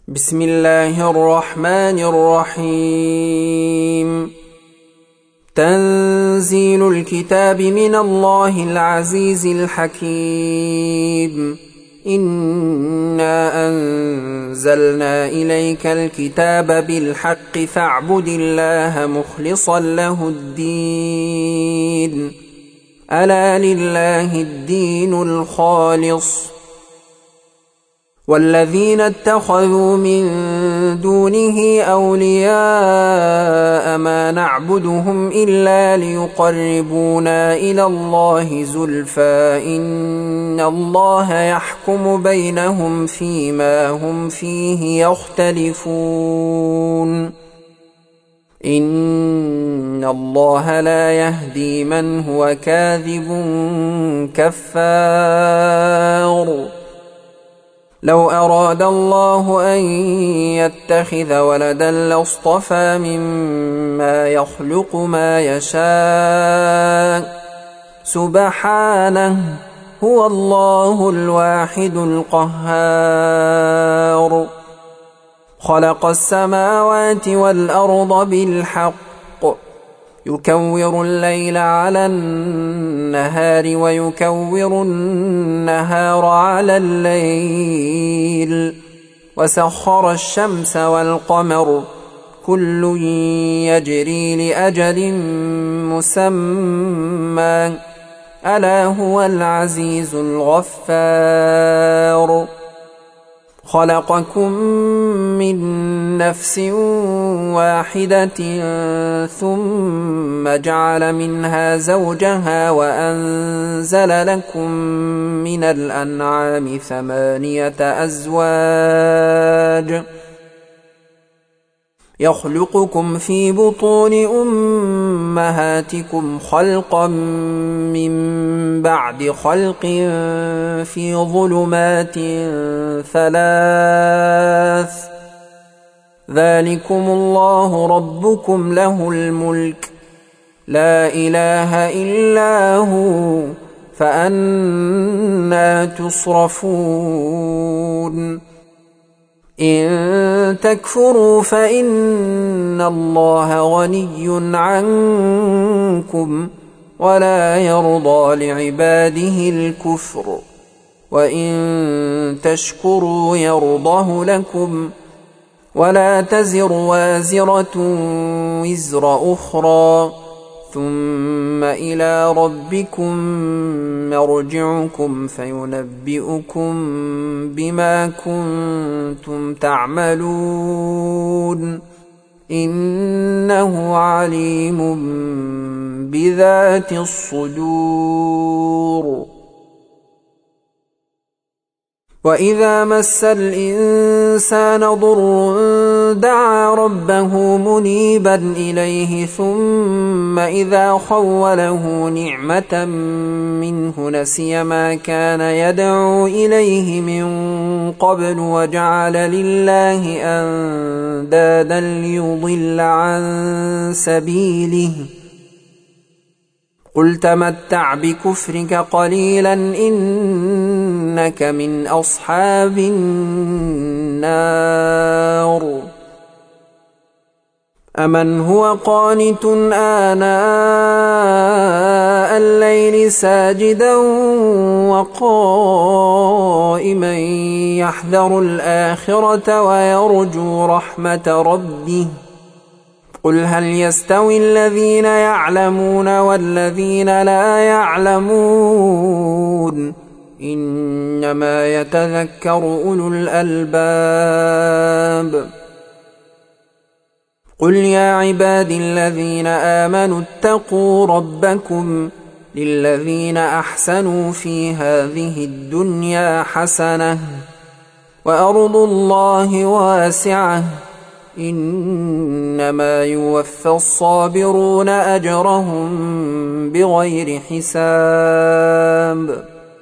بسم الله الرحمن الرحيم. تنزيل الكتاب من الله العزيز الحكيم. إنا أنزلنا إليك الكتاب بالحق فاعبد الله مخلصا له الدين. ألا لله الدين الخالص. والذين اتخذوا من دونه أولياء ما نعبدهم إلا ليقربونا إلى الله زلفى إن الله يحكم بينهم فيما هم فيه يختلفون. إن الله لا يهدي من هو كاذب كفار. لو أراد الله أن يتخذ ولدا لاصطفى مما يخلق ما يشاء سبحانه هو الله الواحد القهار. خلق السماوات والأرض بالحق يكور الليل على النهار ويكور النهار على الليل وسخر الشمس والقمر كل يجري لأجل مسمى ألا هو العزيز الغفار. خلقكم من نفس واحدة ثم جعل منها زوجها وأنزل لكم من الأنعام 8 أزواج يخلقكم في بطون أمهاتكم خلقا من بعد خلق في ظلمات 3 ذلكم الله ربكم له الملك لا إله إلا هو فأنى تصرفون. إن تكفروا فإن الله غني عنكم ولا يرضى لعباده الكفر وإن تشكروا يرضه لكم ولا تزر وازرة وزر أخرى ثم إلى ربكم مرجعكم فينبئكم بما كنتم تعملون إنه عليم بذات الصدور. وإذا مس الإنسان ضر دعا ربه منيبا إليه ثم إذا خوله نعمة منه نسي ما كان يدعو إليه من قبل وجعل لله أندادا ليضل عن سبيله. قل تمتع بكفرك قليلا إنك من أصحاب النار. أمن هو قانت آناء الليل ساجدا وقائما يحذر الآخرة ويرجو رحمة ربه قل هل يستوي الذين يعلمون والذين لا يعلمون إنما يتذكر أولو الألباب. قل يا عبادي الذين آمنوا اتقوا ربكم للذين أحسنوا في هذه الدنيا حسنة وأرض الله واسعة إنما يوفى الصابرون أجرهم بغير حساب.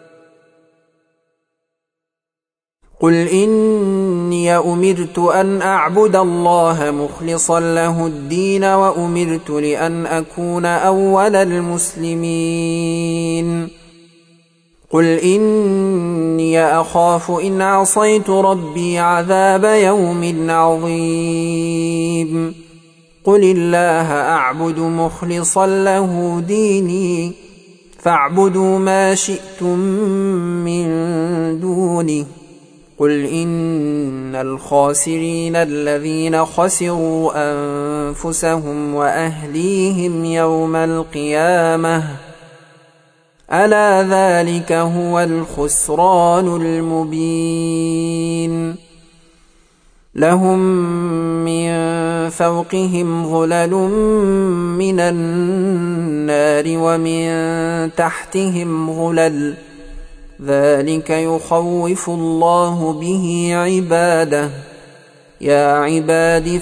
قل إني أمرت أن أعبد الله مخلصا له الدين وأمرت لأن أكون أول المسلمين. قل إني أخاف إن عصيت ربي عذاب يوم عظيم قل الله أعبد مخلصا له ديني فاعبدوا ما شئتم من دونه قل إن الخاسرين الذين خسروا أنفسهم وأهليهم يوم القيامة ألا ذلك هو الخسران المبين لهم من فوقهم ظلل من النار ومن تحتهم ظلل ذلك يخوف الله به عباده يا عباد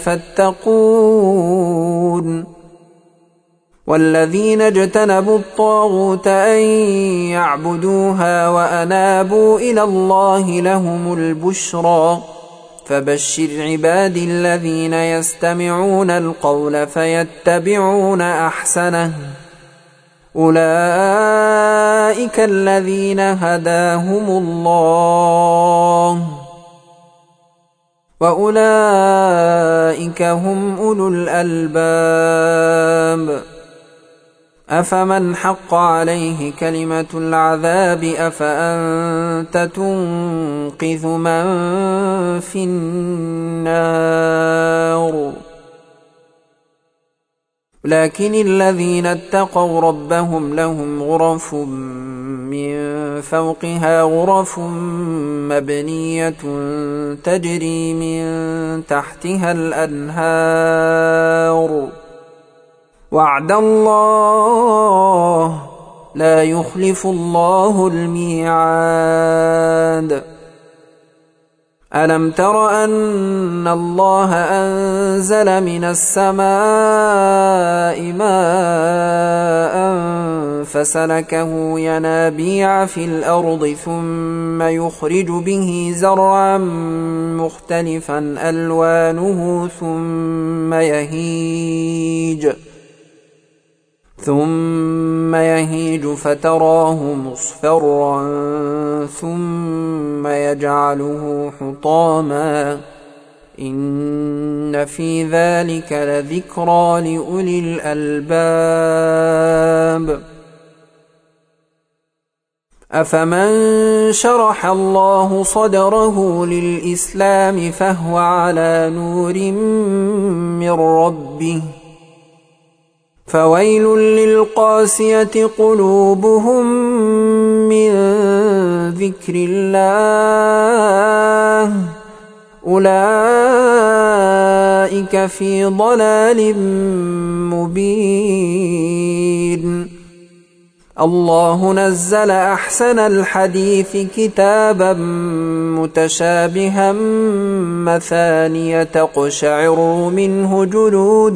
فاتقون والذين اجتنبوا الطاغوت أن يعبدوها وأنابوا إلى الله لهم البشرى فبشر عبادي الذين يستمعون القول فيتبعون أحسنه أولئك الذين هداهم الله وأولئك هم أولو الألباب أفمن حق عليه كلمة العذاب أفأنت تنقذ من في النار لكن الذين اتقوا ربهم لهم غرف من فوقها غرف مبنية تجري من تحتها الأنهار وعد الله لا يخلف الله الميعاد ألم تر أن الله أنزل من السماء ماء فسلكه ينابيع في الأرض ثم يخرج به زرعا مختلفا ألوانه ثم يهيج فتراه مصفرا ثم يجعله حطاما إن في ذلك لذكرى لأولي الألباب أفمن شرح الله صدره للإسلام فهو على نور من ربه فويل للقاسية قلوبهم من ذكر الله أولئك في ضلال مبين الله نزل أحسن الحديث كتابا متشابها مثانية تقشعر منه جلود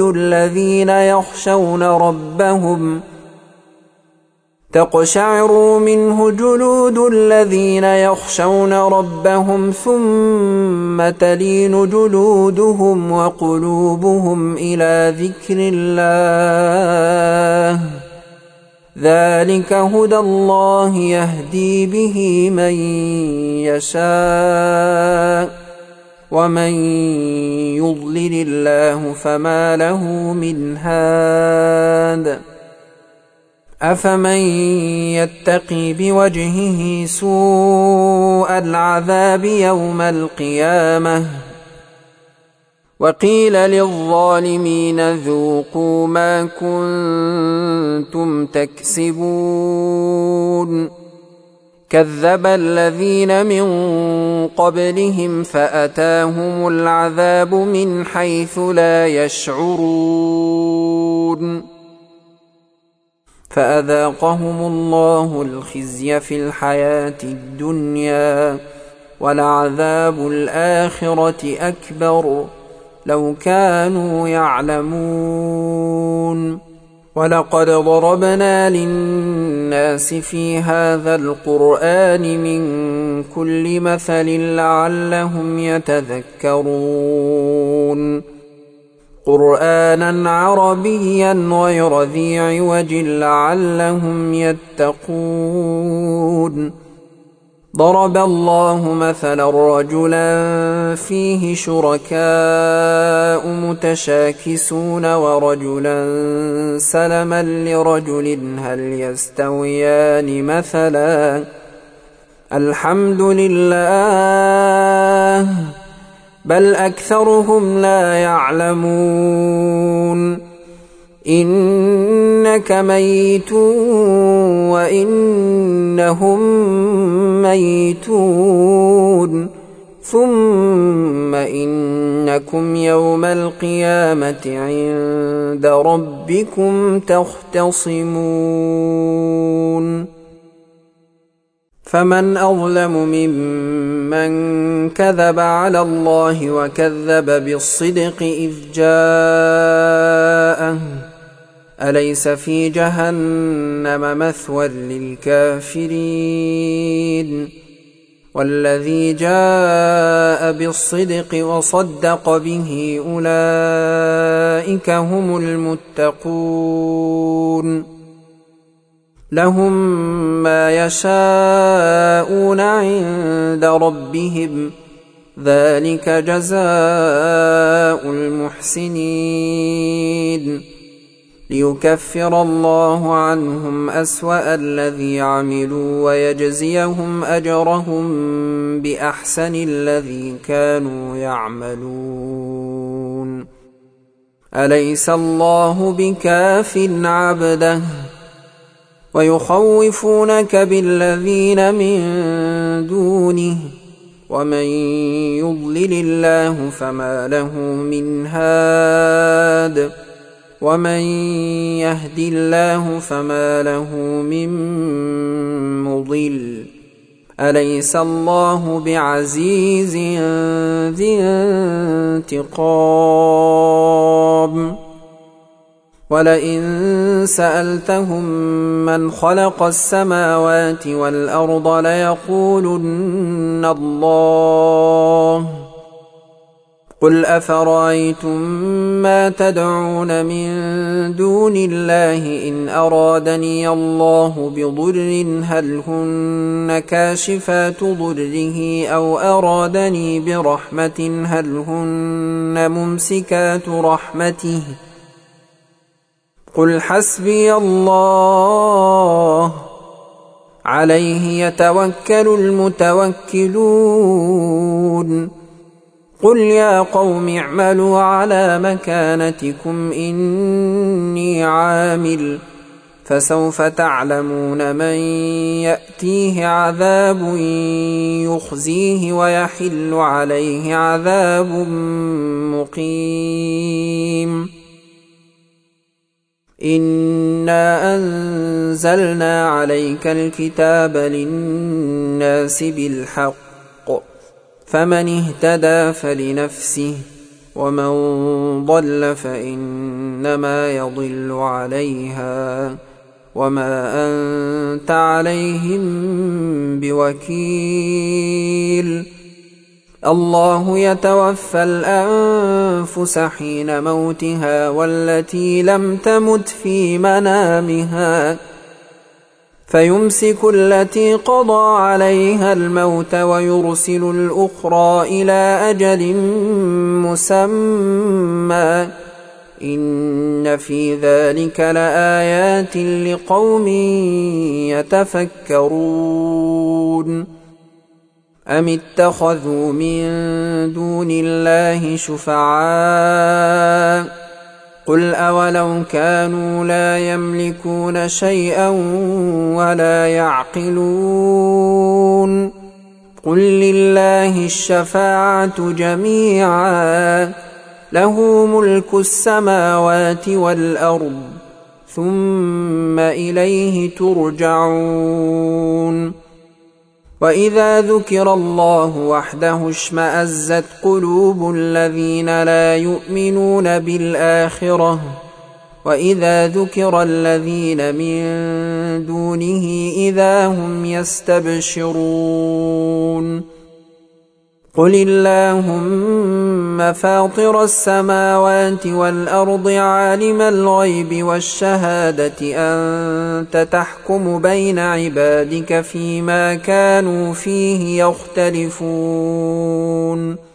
الذين يخشون ربهم ثم تلين جلودهم وقلوبهم إلى ذكر الله ذلك هدى الله يهدي به من يشاء ومن يضلل الله فما له من هاد أفمن يتقي بوجهه سوء العذاب يوم القيامة وقيل للظالمين ذوقوا ما كنتم تكسبون كذب الذين من قبلهم فأتاهم العذاب من حيث لا يشعرون فأذاقهم الله الخزي في الحياة الدنيا ولعذاب الآخرة أكبر لو كانوا يعلمون ولقد ضربنا للناس في هذا القرآن من كل مثل لعلهم يتذكرون قرآنا عربيا غير ذي عوج لعلهم يتقون ضرب الله مثلا رجلا فيه شركاء متشاكسون ورجلا سلما لرجل هل يستويان مثلا الحمد لله بل أكثرهم لا يعلمون إنك ميت وإنهم ميتون ثم إنكم يوم القيامة عند ربكم تختصمون فمن أظلم ممن كذب على الله وكذب بالصدق إذ جاءه أليس في جهنم مثوى للكافرين والذي جاء بالصدق وصدق به أولئك هم المتقون لهم ما يشاءون عند ربهم ذلك جزاء المحسنين ليكفر الله عنهم أسوأ الذي عملوا ويجزيهم أجرهم بأحسن الذي كانوا يعملون أليس الله بكاف عبده ويخوفونك بالذين من دونه ومن يضلل الله فما له من هاد ومن يهد الله فما له من مضل أليس الله بعزيز ذي انتقام ولئن سألتهم من خلق السماوات والأرض ليقولن الله قل أفرأيتم ما تدعون من دون الله إن أرادني الله بضر هل هن كاشفات ضره أو أرادني برحمة هل هن ممسكات رحمته قل حسبي الله عليه يتوكل المتوكلون قل يا قوم اعملوا على مكانتكم إني عامل فسوف تعلمون من يأتيه عذاب يخزيه ويحل عليه عذاب مقيم إنا أنزلنا عليك الكتاب للناس بالحق فمن اهتدى فلنفسه ومن ضل فإنما يضل عليها وما أنت عليهم بوكيل الله يتوفى الأنفس حين موتها والتي لم تمت في منامها فيمسك التي قضى عليها الموت ويرسل الأخرى إلى أجل مسمى إن في ذلك لآيات لقوم يتفكرون أم اتخذوا من دون الله شفعاء قل أولو كانوا لا يملكون شيئا ولا يعقلون قل لله الشفاعة جميعا له ملك السماوات والأرض ثم إليه ترجعون وإذا ذكر الله وحده اشمأزت قلوب الذين لا يؤمنون بالآخرة وإذا ذكر الذين من دونه إذا هم يستبشرون قل اللهم فاطر السماوات والأرض عالم الغيب والشهادة أنت تحكم بين عبادك فيما كانوا فيه يختلفون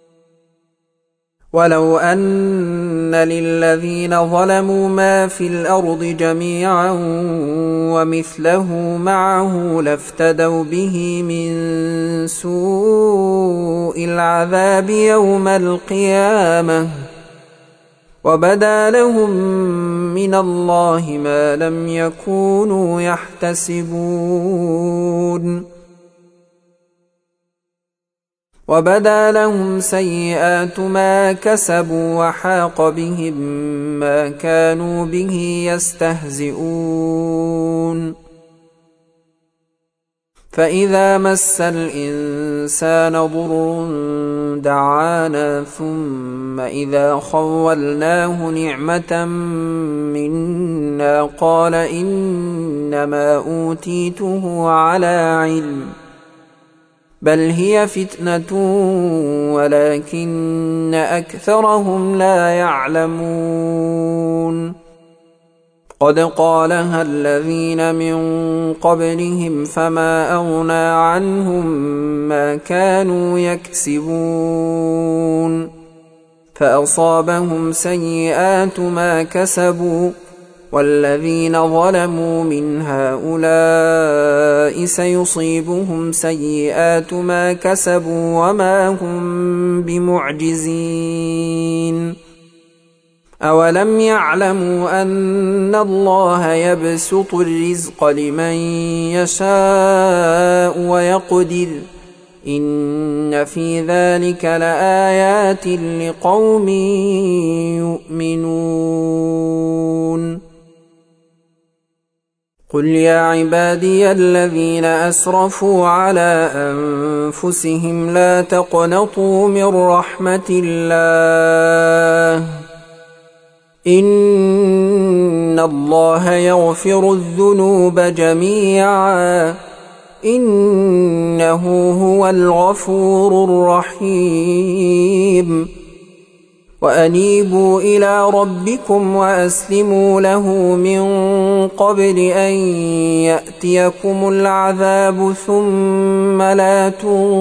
ولو أن للذين ظلموا ما في الأرض جميعا ومثله معه لافتدوا به من سوء العذاب يوم القيامة وبدا لهم من الله ما لم يكونوا يحتسبون وبدا لهم سيئات ما كسبوا وحاق بهم ما كانوا به يستهزئون فإذا مس الإنسان ضر دعانا ثم إذا خولناه نعمة منا قال إنما أوتيته على علم بل هي فتنة ولكن أكثرهم لا يعلمون قد قالها الذين من قبلهم فما أغنى عنهم ما كانوا يكسبون فأصابهم سيئات ما كسبوا والذين ظلموا من هؤلاء سيصيبهم سيئات ما كسبوا وما هم بمعجزين أولم يعلموا أن الله يبسط الرزق لمن يشاء ويقدر إن في ذلك لآيات لقوم يؤمنون قل يا عبادي الذين أسرفوا على أنفسهم لا تقنطوا من رحمة الله إن الله يغفر الذنوب جميعا إنه هو الغفور الرحيم وأنيبوا إلى ربكم وأسلموا له من قبل أن يأتيكم العذاب ثم لا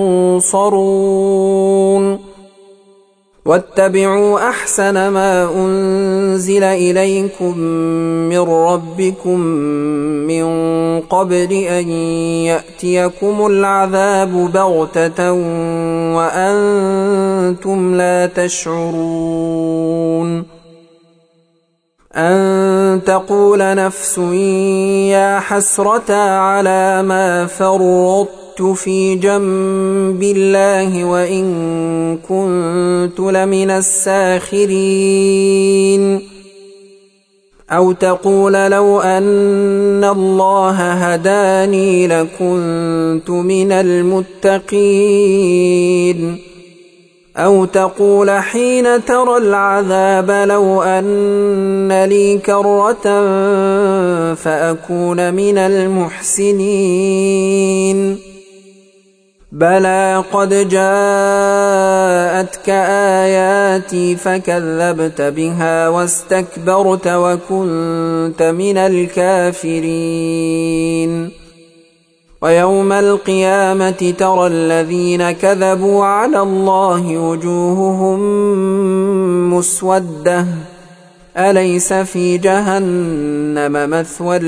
تنصرون واتبعوا أحسن ما أنزل إليكم من ربكم من قبل أن يأتيكم العذاب بغتة وأنتم لا تشعرون أن تقول نفس يا حسرة على ما فرطت في جنب الله وإن كنت لمن الساخرين أو تقول لو أن الله هداني لكنت من المتقين أو تقول حين ترى العذاب لو أن لي كرة فأكون من المحسنين بلى قد جاءتك آياتي فكذبت بها واستكبرت وكنت من الكافرين ويوم القيامة ترى الذين كذبوا على الله وجوههم مسودة أليس في جهنم مثوى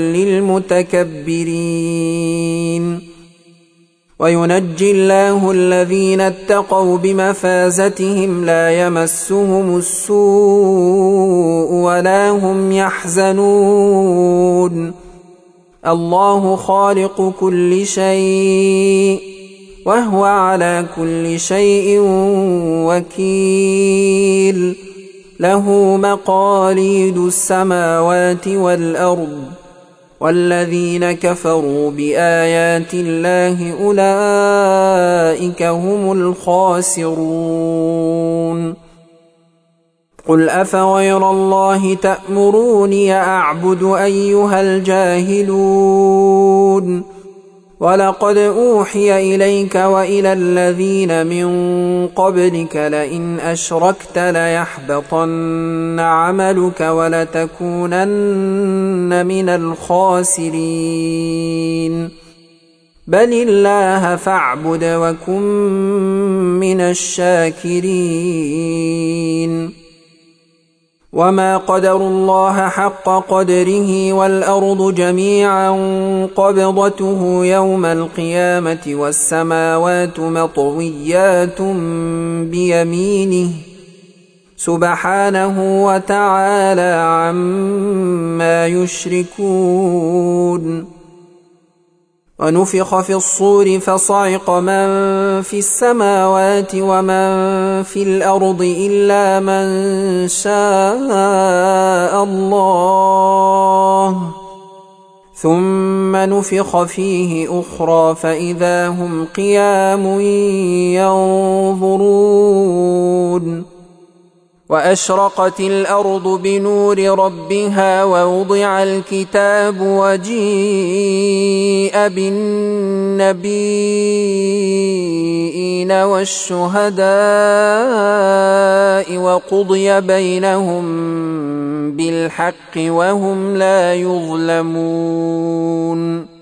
للمتكبرين وينجي الله الذين اتقوا بمفازتهم لا يمسهم السوء ولا هم يحزنون الله خالق كل شيء وهو على كل شيء وكيل له مقاليد السماوات والأرض والذين كفروا بآيات الله أولئك هم الخاسرون قل أفغير الله تأمروني أعبد أيها الجاهلون ولقد أوحي إليك وإلى الذين من قبلك لئن أشركت ليحبطن عملك ولتكونن من الخاسرين بل الله فاعبد وكن من الشاكرين وما قدروا الله حق قدره والأرض جميعا قبضته يوم القيامة والسماوات مطويات بيمينه سبحانه وتعالى عما يشركون ونفخ في الصور فصعق من في السماوات ومن في الأرض إلا من شاء الله ثم نفخ فيه أخرى فإذا هم قيام ينظرون وأشرقت الأرض بنور ربها ووضع الكتاب وجيء بالنبيين والشهداء وقضي بينهم بالحق وهم لا يظلمون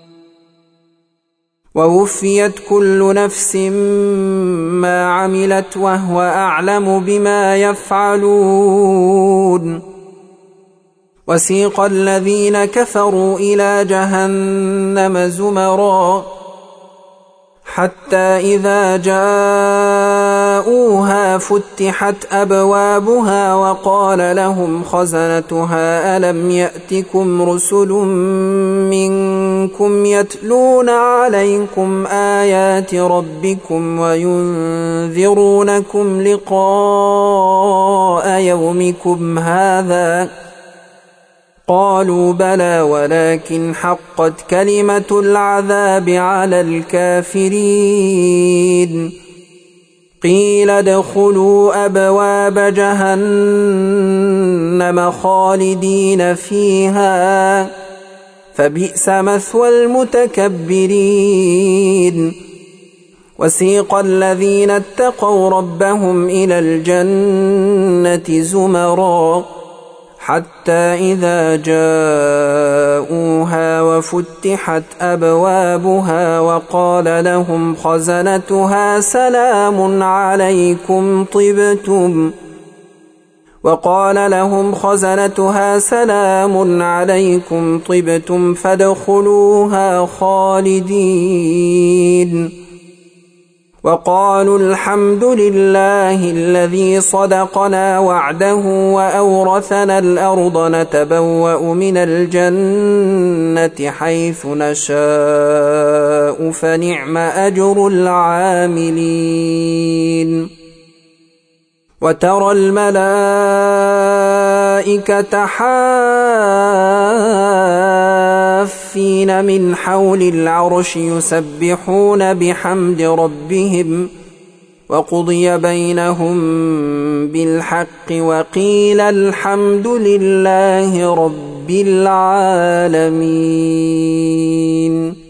ووفيت كل نفس ما عملت وهو أعلم بما يفعلون وسيق الذين كفروا إلى جهنم زمرا حتى إذا جاءوها فتحت أبوابها وقال لهم خزنتها ألم يأتكم رسل منكم يتلون عليكم آيات ربكم وينذرونكم لقاء يومكم هذا قالوا بلى ولكن حقت كلمة العذاب على الكافرين قيل ادخلوا أبواب جهنم خالدين فيها فبئس مثوى المتكبرين وسيق الذين اتقوا ربهم إلى الجنة زمرا حتى إذا جاءوها وفتحت أبوابها وقال لهم خزنتها سلام عليكم طبتم فادخلوها خالدين وقالوا الحمد لله الذي صدقنا وعده وأورثنا الأرض نتبوأ من الجنة حيث نشاء فنعم أجر العاملين وترى الملائكة حافين من حول العرش يسبحون بحمد ربهم وقضي بينهم بالحق وقيل الحمد لله رب العالمين.